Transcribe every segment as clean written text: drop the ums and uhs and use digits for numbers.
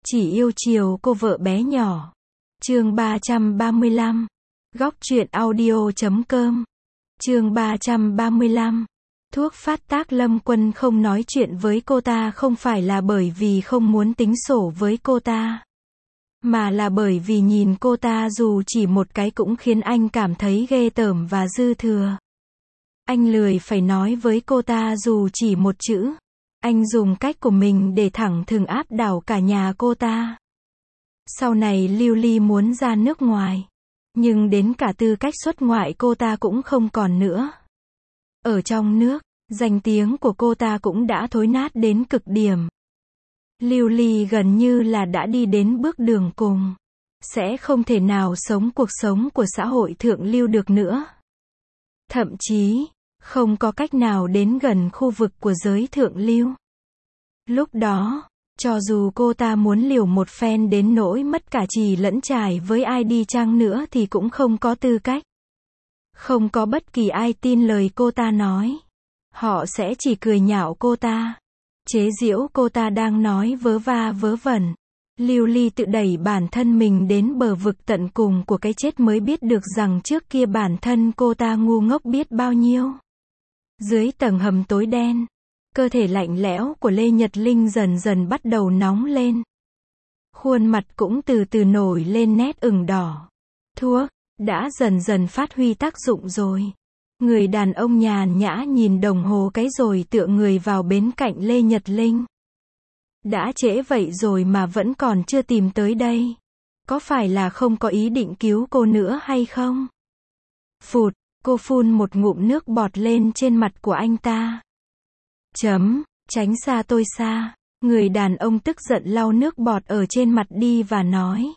Chỉ yêu chiều cô vợ bé nhỏ. Chương 335. Góc truyện audio.com. Chương 335. Thuốc phát tác. Lâm Quân không nói chuyện với cô ta không phải là bởi vì không muốn tính sổ với cô ta, mà là bởi vì nhìn cô ta dù chỉ một cái cũng khiến anh cảm thấy ghê tởm và dư thừa. Anh lười phải nói với cô ta dù chỉ một chữ. Anh dùng cách của mình để thẳng thừng áp đảo cả nhà cô ta. Sau này Lưu Ly muốn ra nước ngoài, nhưng đến cả tư cách xuất ngoại cô ta cũng không còn nữa. Ở trong nước, danh tiếng của cô ta cũng đã thối nát đến cực điểm. Lưu Ly gần như là đã đi đến bước đường cùng, sẽ không thể nào sống cuộc sống của xã hội thượng lưu được nữa. Thậm chí, không có cách nào đến gần khu vực của giới thượng lưu. Lúc đó, cho dù cô ta muốn liều một phen đến nỗi mất cả chì lẫn chài với ai đi chăng nữa thì cũng không có tư cách. Không có bất kỳ ai tin lời cô ta nói. Họ sẽ chỉ cười nhạo cô ta, chế giễu cô ta đang nói vớ va vớ vẩn. Lưu Ly tự đẩy bản thân mình đến bờ vực tận cùng của cái chết mới biết được rằng trước kia bản thân cô ta ngu ngốc biết bao nhiêu. Dưới tầng hầm tối đen, cơ thể lạnh lẽo của Lê Nhật Linh dần dần bắt đầu nóng lên. Khuôn mặt cũng từ từ nổi lên nét ửng đỏ. Thuốc đã dần dần phát huy tác dụng rồi. Người đàn ông nhàn nhã nhìn đồng hồ cái rồi tựa người vào bên cạnh Lê Nhật Linh. Đã trễ vậy rồi mà vẫn còn chưa tìm tới đây. Có phải là không có ý định cứu cô nữa hay không? Phụt, cô phun một ngụm nước bọt lên trên mặt của anh ta. Tránh xa tôi xa. Người đàn ông tức giận lau nước bọt ở trên mặt đi và nói.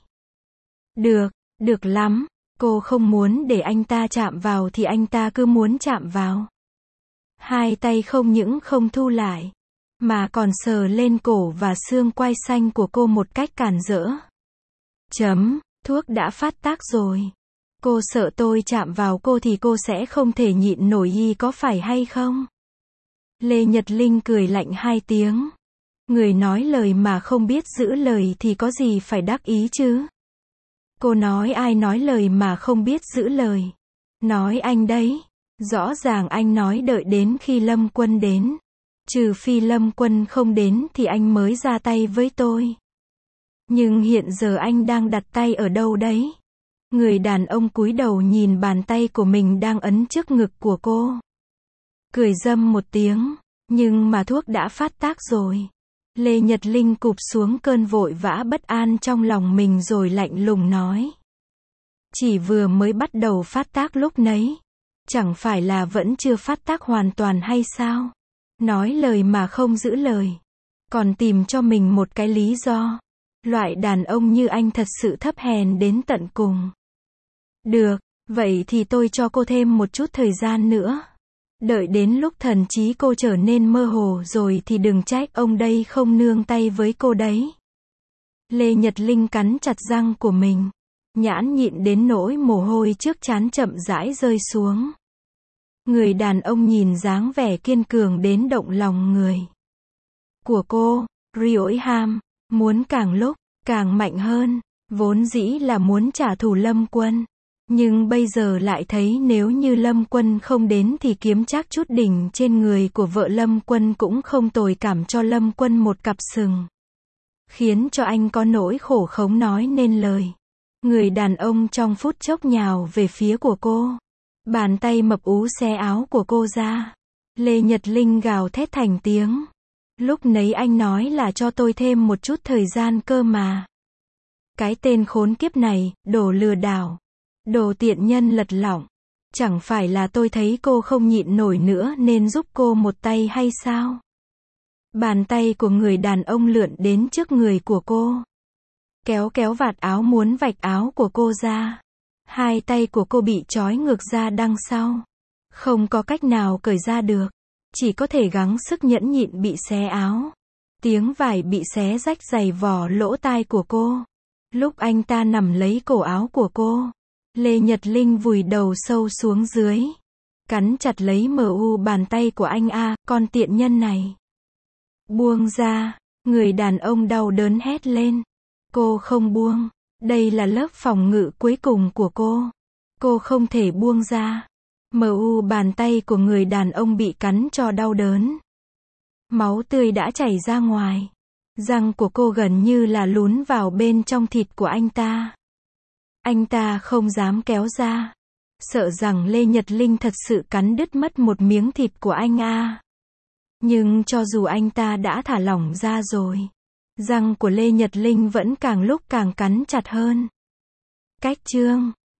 Được lắm. Cô không muốn để anh ta chạm vào thì anh ta cứ muốn chạm vào. Hai tay không những không thu lại, mà còn sờ lên cổ và xương quai xanh của cô một cách cản rỡ. Thuốc đã phát tác rồi. Cô sợ tôi chạm vào cô thì cô sẽ không thể nhịn nổi y có phải hay không? Lê Nhật Linh cười lạnh hai tiếng. Người nói lời mà không biết giữ lời thì có gì phải đắc ý chứ? Cô nói ai nói lời mà không biết giữ lời? Nói anh đấy. Rõ ràng anh nói đợi đến khi Lâm Quân đến. Trừ phi Lâm Quân không đến thì anh mới ra tay với tôi. Nhưng hiện giờ anh đang đặt tay ở đâu đấy? Người đàn ông cúi đầu nhìn bàn tay của mình đang ấn trước ngực của cô. Cười râm một tiếng. Nhưng mà thuốc đã phát tác rồi. Lê Nhật Linh cụp xuống cơn vội vã bất an trong lòng mình rồi lạnh lùng nói. Chỉ vừa mới bắt đầu phát tác lúc nấy. Chẳng phải là vẫn chưa phát tác hoàn toàn hay sao? Nói lời mà không giữ lời. Còn tìm cho mình một cái lý do. Loại đàn ông như anh thật sự thấp hèn đến tận cùng. Được, vậy thì tôi cho cô thêm một chút thời gian nữa. Đợi đến lúc thần trí cô trở nên mơ hồ rồi thì đừng trách ông đây không nương tay với cô đấy. Lê Nhật Linh cắn chặt răng của mình. Nhãn nhịn đến nỗi mồ hôi trước trán chậm rãi rơi xuống. Người đàn ông nhìn dáng vẻ kiên cường đến động lòng người của cô, Riỗi ham, muốn càng lúc càng mạnh hơn, vốn dĩ là muốn trả thù Lâm Quân. Nhưng bây giờ lại thấy nếu như Lâm Quân không đến thì kiếm chắc chút đỉnh trên người của vợ Lâm Quân cũng không tồi, cảm cho Lâm Quân một cặp sừng. Khiến cho anh có nỗi khổ không nói nên lời. Người đàn ông trong phút chốc nhào về phía của cô. Bàn tay mập ú xé áo của cô ra. Lê Nhật Linh gào thét thành tiếng. Lúc nấy anh nói là cho tôi thêm một chút thời gian cơ mà. Cái tên khốn kiếp này, đồ lừa đảo. Đồ tiện nhân lật lọng. Chẳng phải là tôi thấy cô không nhịn nổi nữa nên giúp cô một tay hay sao? Bàn tay của người đàn ông lượn đến trước người của cô. Kéo vạt áo muốn vạch áo của cô ra. Hai tay của cô bị trói ngược ra đằng sau. Không có cách nào cởi ra được. Chỉ có thể gắng sức nhẫn nhịn bị xé áo. Tiếng vải bị xé rách dày vò lỗ tai của cô. Lúc anh ta nằm lấy cổ áo của cô, Lê Nhật Linh vùi đầu sâu xuống dưới. Cắn chặt lấy bàn tay của anh con tiện nhân này. Buông ra, người đàn ông đau đớn hét lên. Cô không buông. Đây là lớp phòng ngự cuối cùng của cô. Cô không thể buông ra. Bàn tay của người đàn ông bị cắn cho đau đớn. Máu tươi đã chảy ra ngoài. Răng của cô gần như là lún vào bên trong thịt của anh ta. Anh ta không dám kéo ra. Sợ rằng Lê Nhật Linh thật sự cắn đứt mất một miếng thịt của anh a. Nhưng cho dù anh ta đã thả lỏng ra rồi, răng của Lê Nhật Linh vẫn càng lúc càng cắn chặt hơn. Cách chương